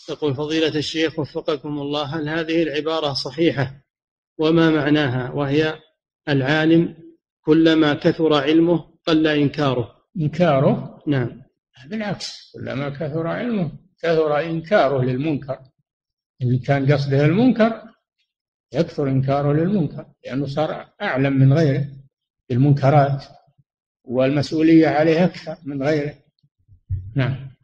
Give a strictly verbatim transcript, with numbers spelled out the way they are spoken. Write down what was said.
يقول فضيلة الشيخ وفقكم الله، هل هذه العبارة صحيحة وما معناها؟ وهي العالم كلما كثر علمه قل إنكاره. إنكاره؟ نعم. بالعكس، كلما كثر علمه كثر إنكاره للمنكر. إن كان قصده المنكر يكثر إنكاره للمنكر، لأنه صار أعلم من غيره بالمنكرات، والمسؤولية عليه أكثر من غيره. نعم.